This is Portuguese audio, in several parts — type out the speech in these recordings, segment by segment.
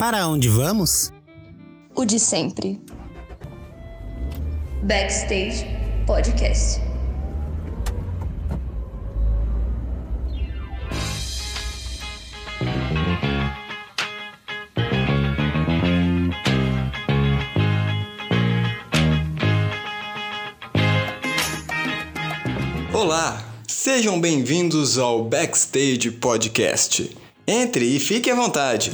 Para onde vamos? O de sempre. Backstage Podcast. Olá, sejam bem-vindos ao Backstage Podcast. Entre e fique à vontade.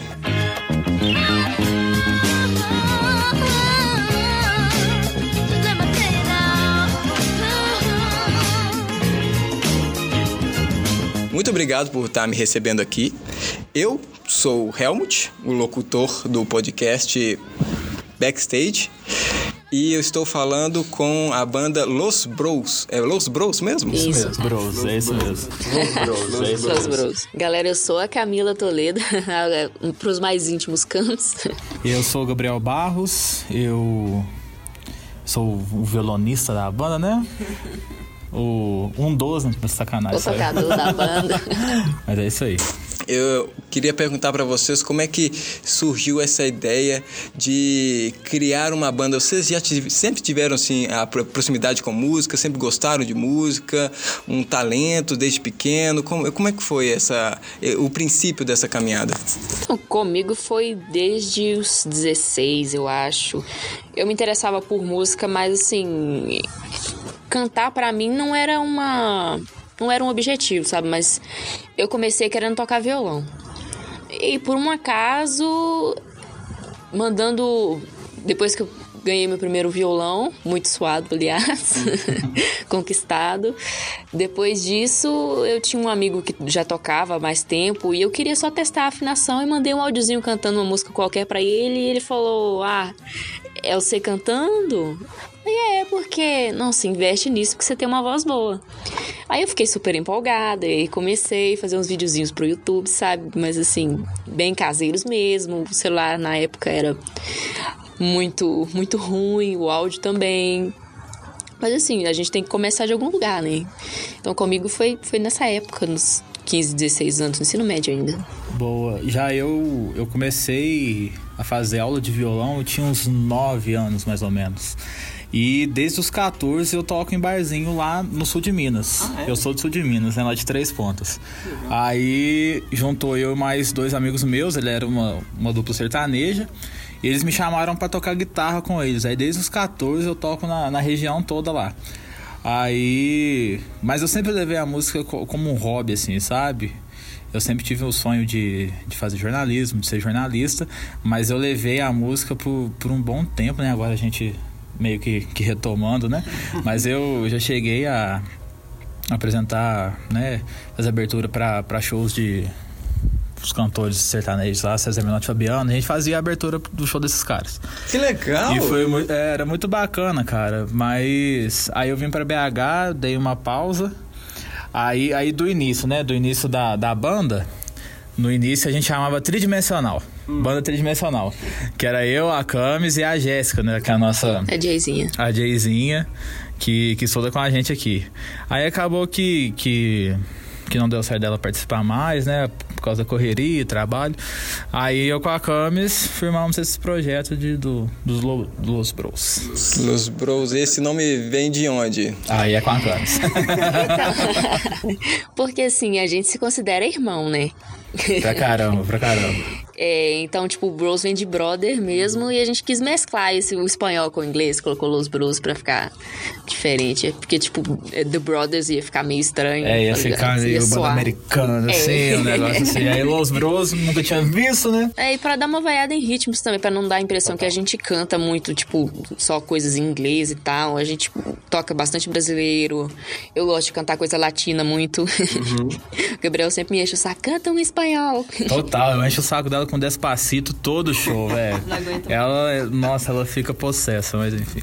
Muito obrigado por estar me recebendo aqui. Eu sou o Helmut, o locutor do podcast Backstage. E eu estou falando com a banda Los Bros. É Los Bros mesmo? Isso. Los Bros, é isso mesmo. Los Bros. Galera, eu sou a Camila Toledo, para os mais íntimos campos. Eu sou o Gabriel Barros, eu sou o violonista da banda, né? O 12, né? Sacanagem. O tocador da banda. Mas é isso aí. Eu queria perguntar para vocês como é que surgiu essa ideia de criar uma banda. Vocês já sempre tiveram assim, a proximidade com música, sempre gostaram de música, um talento desde pequeno? Como é que foi o princípio dessa caminhada? Comigo foi desde os 16, eu acho. Eu me interessava por música, mas assim, cantar pra mim não era um objetivo, sabe? Mas eu comecei querendo tocar violão. E por um acaso, depois que eu ganhei meu primeiro violão, muito suado, aliás, conquistado. Depois disso, eu tinha um amigo que já tocava há mais tempo e eu queria só testar a afinação e mandei um áudiozinho cantando uma música qualquer pra ele e ele falou, é você cantando? E porque, não, se investe nisso porque você tem uma voz boa. Aí eu fiquei super empolgada e comecei a fazer uns videozinhos pro YouTube, sabe? Mas assim, bem caseiros mesmo. O celular na época era muito, muito ruim, o áudio também. Mas assim, a gente tem que começar de algum lugar, né? Então comigo foi nessa época, nos 15, 16 anos, no ensino médio ainda. Boa. Já eu comecei a fazer aula de violão, eu tinha uns 9 anos mais ou menos. E desde os 14 eu toco em barzinho lá no sul de Minas. Eu sou do sul de Minas, né? Lá de Três Pontas. Aí juntou eu e mais 2 amigos meus, ele era uma dupla sertaneja. E eles me chamaram pra tocar guitarra com eles. Aí desde os 14 eu toco na região toda lá. Mas eu sempre levei a música como um hobby, assim, sabe? Eu sempre tive o sonho de fazer jornalismo, de ser jornalista. Mas eu levei a música por um bom tempo, né? Agora a gente meio que retomando, né? Mas eu já cheguei a apresentar, né? Fazer abertura para shows de os cantores sertanejos lá, César Menotti e Fabiano. A gente fazia a abertura do show desses caras. Que legal! E era muito bacana, cara. Mas aí eu vim pra BH, dei uma pausa. Aí do início, né? Do início da banda, no início a gente chamava Tridimensional. Banda Tridimensional. Que era eu, a Camis e a Jéssica, né? Que é a nossa... A Jayzinha. A Jayzinha, que estuda com a gente aqui. Aí acabou que não deu certo dela participar mais, né? Por causa da correria e trabalho. Aí eu com a Camis firmamos esse projeto dos Los Bros. Los Bros, esse nome vem de onde? Aí é com a Camis. Então, porque assim, a gente se considera irmão, né? Pra caramba. Então, tipo, o Bros vem de brother mesmo e a gente quis mesclar o espanhol com o inglês, colocou Los Bros pra ficar diferente. Porque, tipo, The Brothers ia ficar meio estranho. Ia ficar meio banda americana, assim, um negócio assim. Aí Los Bros nunca tinha visto, né? E pra dar uma variada em ritmos também, pra não dar a impressão que a gente canta muito, tipo, só coisas em inglês e tal. A gente toca bastante brasileiro. Eu gosto de cantar coisa latina muito. O Gabriel sempre me enche o saco, canta um espanhol. Total, eu encho o saco dela com Despacito todo show, velho. Ela fica possessa, mas enfim.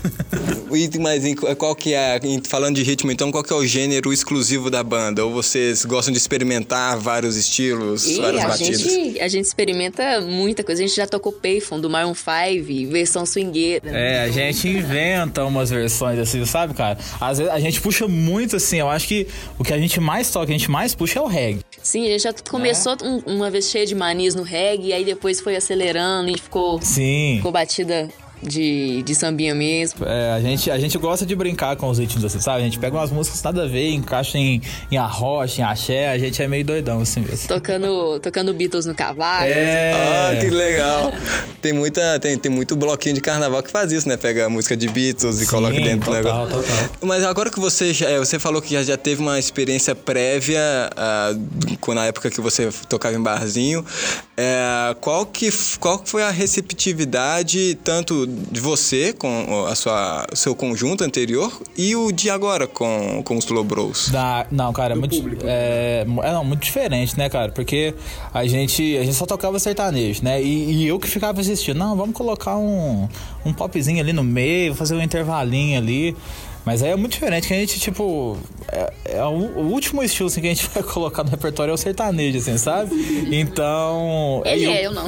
Mas qual que é, falando de ritmo, então, qual que é o gênero exclusivo da banda? Ou vocês gostam de experimentar vários estilos, várias batidas? A gente experimenta muita coisa. A gente já tocou Payphone do Maroon 5, versão swingueira. A gente inventa umas versões assim, sabe, cara? Às vezes a gente puxa muito assim, eu acho que o que a gente mais toca, a gente mais puxa é o reggae. Sim, a gente já começou uma vez cheia de manias no reggae, e aí depois foi acelerando e ficou batida de sambinha mesmo. A gente gosta de brincar com os ritmos assim, sabe? A gente pega umas músicas nada a ver, encaixa em arrocha, em axé, a gente é meio doidão assim mesmo. Tocando Beatles no cavalo. Que legal. Tem muito bloquinho de carnaval que faz isso, né? Pega a música de Beatles e coloca dentro do negócio. Total. Mas agora que você falou que já teve uma experiência prévia na época que você tocava em barzinho, qual que foi a receptividade tanto de você com o seu conjunto anterior e o de agora com os Slow Bros? Não, cara, muito diferente, né, cara? Porque a gente só tocava sertanejo, né? E eu que ficava assistindo, não, vamos colocar um popzinho ali no meio, fazer um intervalinho ali. Mas aí é muito diferente, que a gente, tipo... o último estilo assim, que a gente vai colocar no repertório é o sertanejo, assim, sabe? Então... eu não.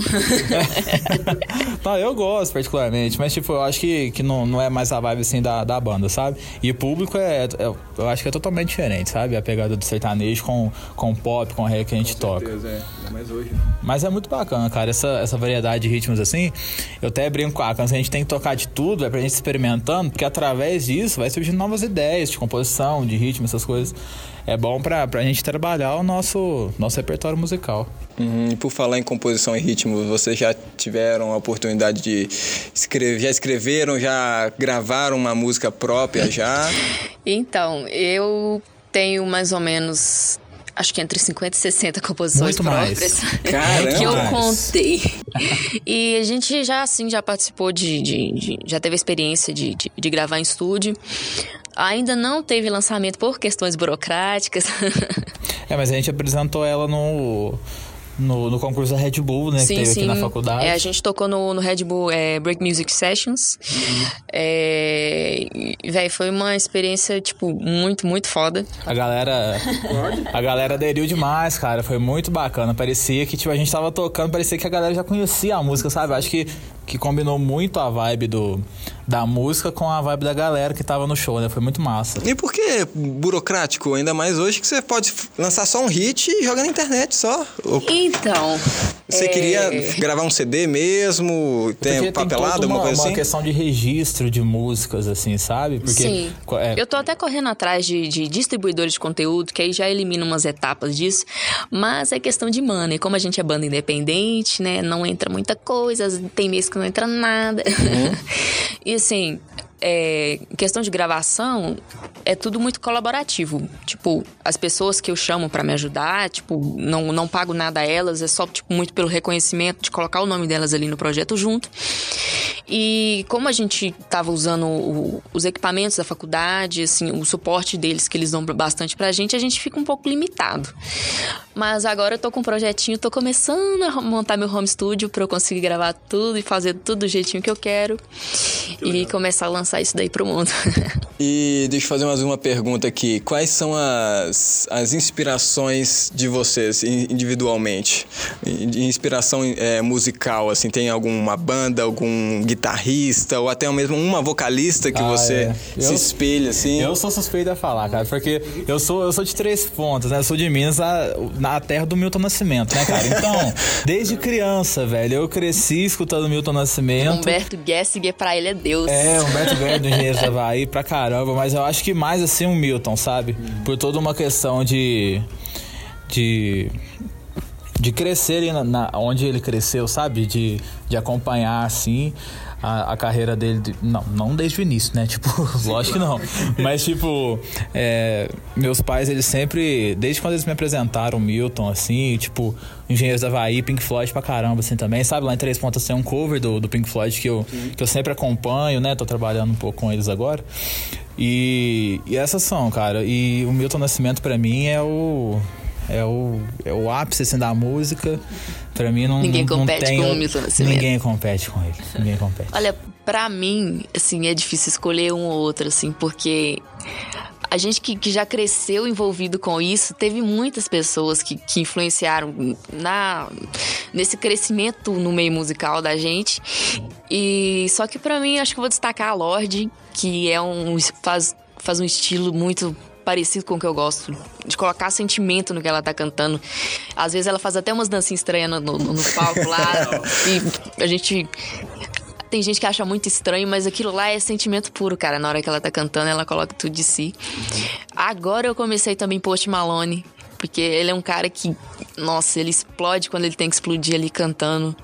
Não, eu gosto particularmente, mas, tipo, eu acho que não é mais a vibe, assim, da banda, sabe? E o público eu acho que é totalmente diferente, sabe? A pegada do sertanejo com pop, com reggae que a gente toca. Com certeza, ainda mais hoje. Mas é muito bacana, cara, essa variedade de ritmos, assim. Eu até brinco com a gente tem que tocar de tudo, pra gente experimentando, porque através disso vai surgindo novas ideias de composição, de ritmo, essas coisas. É bom pra gente trabalhar o nosso repertório musical. E por falar em composição e ritmo, vocês já tiveram a oportunidade de escrever, já escreveram, já gravaram uma música própria já? Então, eu tenho mais ou menos... acho que entre 50 e 60 composições muito próprias que eu contei. E a gente já participou já teve a experiência de gravar em estúdio. Ainda não teve lançamento por questões burocráticas. Mas a gente apresentou ela no concurso da Red Bull, né? Que teve aqui na faculdade. A gente tocou no Red Bull Break Music Sessions. Véi, foi uma experiência, tipo, muito, muito foda. A galera aderiu demais, cara. Foi muito bacana. Parecia que, tipo, a gente tava tocando, parecia que a galera já conhecia a música, sabe? Acho que combinou muito a vibe da música com a vibe da galera que tava no show, né? Foi muito massa. E por que burocrático? Ainda mais hoje que você pode lançar só um hit e jogar na internet só. Então... Você queria gravar um CD mesmo? Tem papelado, alguma coisa assim? Uma questão de registro de músicas, assim, sabe? Porque, sim. Eu tô até correndo atrás de distribuidores de conteúdo, que aí já elimina umas etapas disso. Mas é questão de money. Como a gente é banda independente, né? Não entra muita coisa, tem mês que não entra nada. E assim... questão de gravação é tudo muito colaborativo. Tipo, as pessoas que eu chamo pra me ajudar, tipo, não pago nada a elas, é só, tipo, muito pelo reconhecimento de colocar o nome delas ali no projeto junto. E como a gente tava usando os equipamentos da faculdade, assim, o suporte deles que eles dão bastante pra gente fica um pouco limitado. Mas agora eu tô com um projetinho, tô começando a montar meu home studio pra eu conseguir gravar tudo e fazer tudo do jeitinho que eu quero. E começar a lançar isso daí pro mundo. E deixa eu fazer mais uma pergunta aqui. Quais são as inspirações de vocês individualmente? Inspiração musical, assim, tem alguma banda, algum guitarrista ou até mesmo uma vocalista que você se espelha, assim? Eu sou suspeito a falar, cara, porque eu sou de Três Pontas, né? Eu sou de Minas, na terra do Milton Nascimento, né, cara? Então, desde criança, velho, eu cresci escutando Milton Nascimento. Humberto Gessinger, pra ele é Deus. Humberto Gessinger do Engenheiros do Havaí pra caramba, mas eu acho que mais assim um Milton, sabe? Por toda uma questão de crescer ali onde ele cresceu, sabe? De acompanhar, assim, a carreira dele. Não desde o início, né? Tipo, lógico que não. Mas, tipo, meus pais, eles sempre, desde quando eles me apresentaram o Milton, assim, tipo, Engenheiros do Havaí, Pink Floyd pra caramba, assim, também. Sabe, lá em Três Pontas tem um cover do Pink Floyd que eu sempre acompanho, né? Tô trabalhando um pouco com eles agora. E essas são, cara. E o Milton Nascimento, pra mim, é o ápice, assim, da música. Pra mim ninguém compete tem, com o Milton Nascimento. Ninguém compete com ele. Ninguém compete. Olha, pra mim, assim, é difícil escolher um ou outro, assim, porque a gente que já cresceu envolvido com isso, teve muitas pessoas que influenciaram nesse crescimento no meio musical da gente. E só que pra mim, acho que eu vou destacar a Lorde, que faz um estilo muito parecido com o que eu gosto. De colocar sentimento no que ela tá cantando. Às vezes ela faz até umas dancinhas estranhas no palco lá. E a gente... Tem gente que acha muito estranho, mas aquilo lá é sentimento puro, cara. Na hora que ela tá cantando, ela coloca tudo de si. Agora eu comecei também Post Malone, porque ele é um cara que, nossa, ele explode quando ele tem que explodir ali cantando.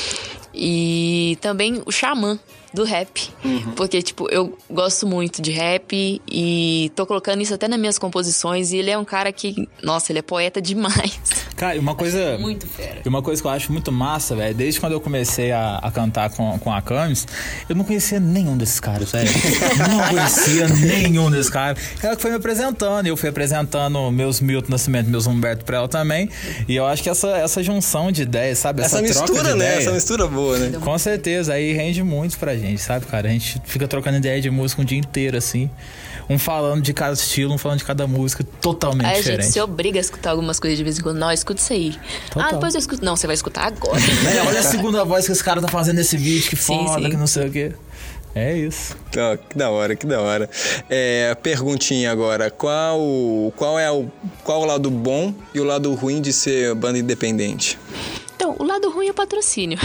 E também o Xamã, do rap. Porque, tipo, eu gosto muito de rap e tô colocando isso até nas minhas composições. E ele é um cara que, nossa, ele é poeta demais. Cara, e uma coisa... Muito fera. E uma coisa que eu acho muito massa, velho, desde quando eu comecei a cantar com a Camis, eu não conhecia nenhum desses caras, velho. Não conhecia nenhum desses caras. Ela que foi me apresentando, eu fui apresentando meus Milton Nascimento, meus Humberto Prel também. E eu acho que essa junção de ideias, sabe? Essa mistura, troca de né? ideia, Essa mistura boa, né? com certeza, aí rende muito pra gente, sabe, cara? A gente fica trocando ideia de música um dia inteiro, assim. Um falando de cada estilo, um falando de cada música, totalmente Aí diferente. a gente se obriga a escutar algumas coisas de vez em quando. Não, escuta isso aí. Total. Depois eu escuto. Não, você vai escutar agora. Olha a segunda voz que esse cara tá fazendo nesse vídeo, que Sim, foda, sim. que não sei o quê. É isso. Oh, que da hora, que da hora. Perguntinha agora, qual o lado bom e o lado ruim de ser banda independente? Então, o lado ruim é o patrocínio.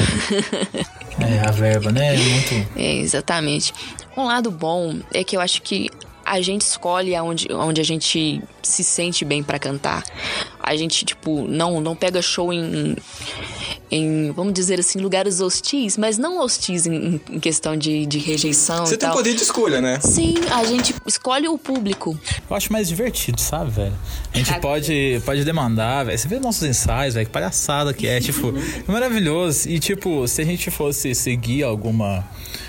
A verba, né? Muito... Exatamente. Um lado bom é que eu acho que a gente escolhe onde a gente se sente bem pra cantar. A gente, tipo, não pega show em, vamos dizer assim, lugares hostis, mas não hostis em questão de rejeição Você e tem tal. poder de escolha, né? Sim, a gente escolhe o público. Eu acho mais divertido, sabe, velho? A gente pode demandar, velho. Você vê nossos ensaios, velho, que palhaçada que é, tipo, é maravilhoso. E, tipo, se a gente fosse seguir alguma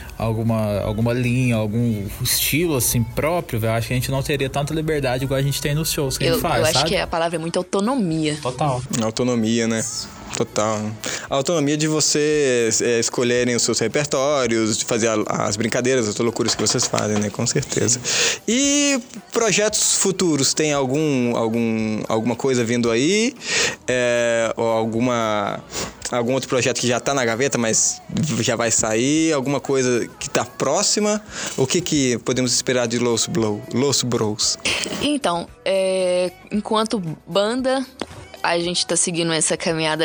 linha, algum estilo, assim, próprio, velho, acho que a gente não teria tanta liberdade igual a gente tem nos shows que a gente faz, eu sabe? acho que a palavra é muito autonomia. Total. Autonomia, né? Total. A autonomia de vocês escolherem os seus repertórios, de fazer as brincadeiras, as loucuras que vocês fazem, né? Com certeza. E projetos futuros? Tem alguma coisa vindo aí? Ou algum outro projeto que já tá na gaveta, mas já vai sair? Alguma coisa que tá próxima? O que podemos esperar de Los Bros? Então, enquanto banda, a gente tá seguindo essa caminhada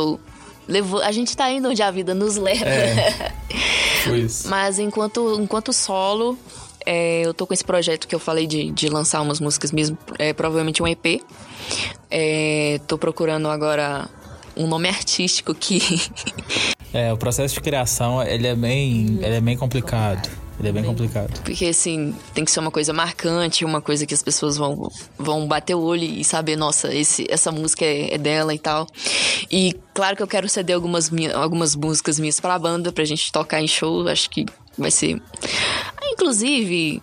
a gente tá indo onde a vida nos leva. Foi isso. Mas enquanto solo, eu tô com esse projeto que eu falei de lançar umas músicas mesmo, provavelmente um EP. Tô procurando agora um nome artístico que... O processo de criação, ele é bem complicado. Ele é bem complicado. Porque, assim, tem que ser uma coisa marcante, uma coisa que as pessoas vão bater o olho e saber, nossa, essa música é dela e tal. E claro que eu quero ceder algumas músicas minhas pra banda, pra gente tocar em show. Acho que vai ser... Inclusive...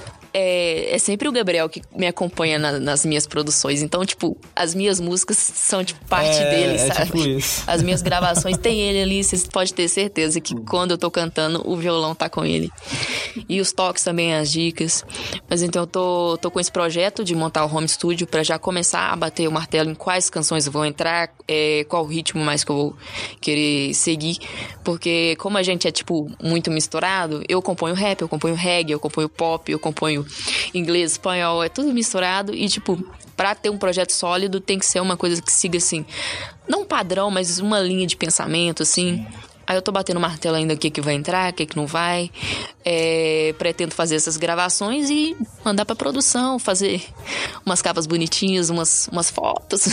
É sempre o Gabriel que me acompanha nas minhas produções. Então, tipo, as minhas músicas são, tipo, parte dele, sabe? Tipo isso. As minhas gravações tem ele ali, vocês podem ter certeza que quando eu tô cantando, o violão tá com ele. E os toques também, as dicas. Mas então eu tô com esse projeto de montar o home studio pra já começar a bater o martelo em quais canções vão entrar, qual ritmo mais que eu vou querer seguir. Porque como a gente é, tipo, muito misturado, eu componho rap, eu componho reggae, eu componho pop, eu componho inglês, espanhol, é tudo misturado. E, tipo, pra ter um projeto sólido, tem que ser uma coisa que siga, assim, não um padrão, mas uma linha de pensamento, assim. Aí eu tô batendo martelo ainda o que vai entrar, o que não vai. Pretendo fazer essas gravações e mandar pra produção, fazer umas capas bonitinhas, umas fotos.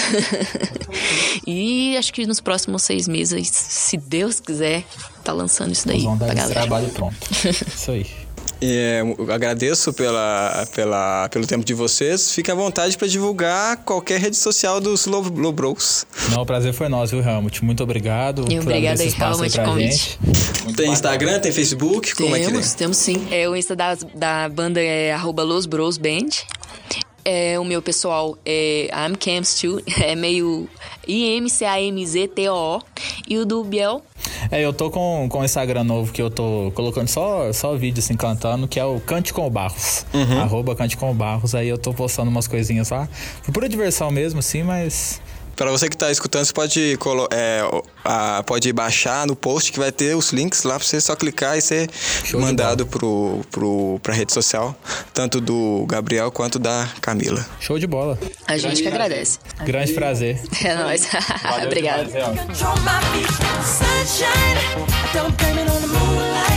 E acho que nos próximos 6 meses, se Deus quiser, tá lançando isso daí pra galera. Trabalho pronto. Isso aí. Eu agradeço pelo tempo de vocês. Fique à vontade para divulgar qualquer rede social dos Los Bros. Não, o prazer foi nosso, viu, Helmut? Muito obrigado. E obrigada aí, Helmut, pra convite. gente. Tem Instagram, tem Facebook? Como é que é? Temos sim. O Insta da banda é @LosBrosBand. O meu pessoal é I'm Camps Too, é meio IMCAMZTOO. E o do Biel? Eu tô com um Instagram novo que eu tô colocando só vídeo assim, cantando, que é o Cante com o Barros. @Cante com o Barros. Aí eu tô postando umas coisinhas lá. Foi pura diversão mesmo, assim, mas Para você que tá escutando, você pode baixar no post que vai ter os links lá para você só clicar e ser mandado pra rede social, tanto do Gabriel quanto da Camila. Show de bola. A gente que agradece. Grande prazer. É nóis. Obrigada. Control my feet, sunshine. I don't blame it on the moonlight.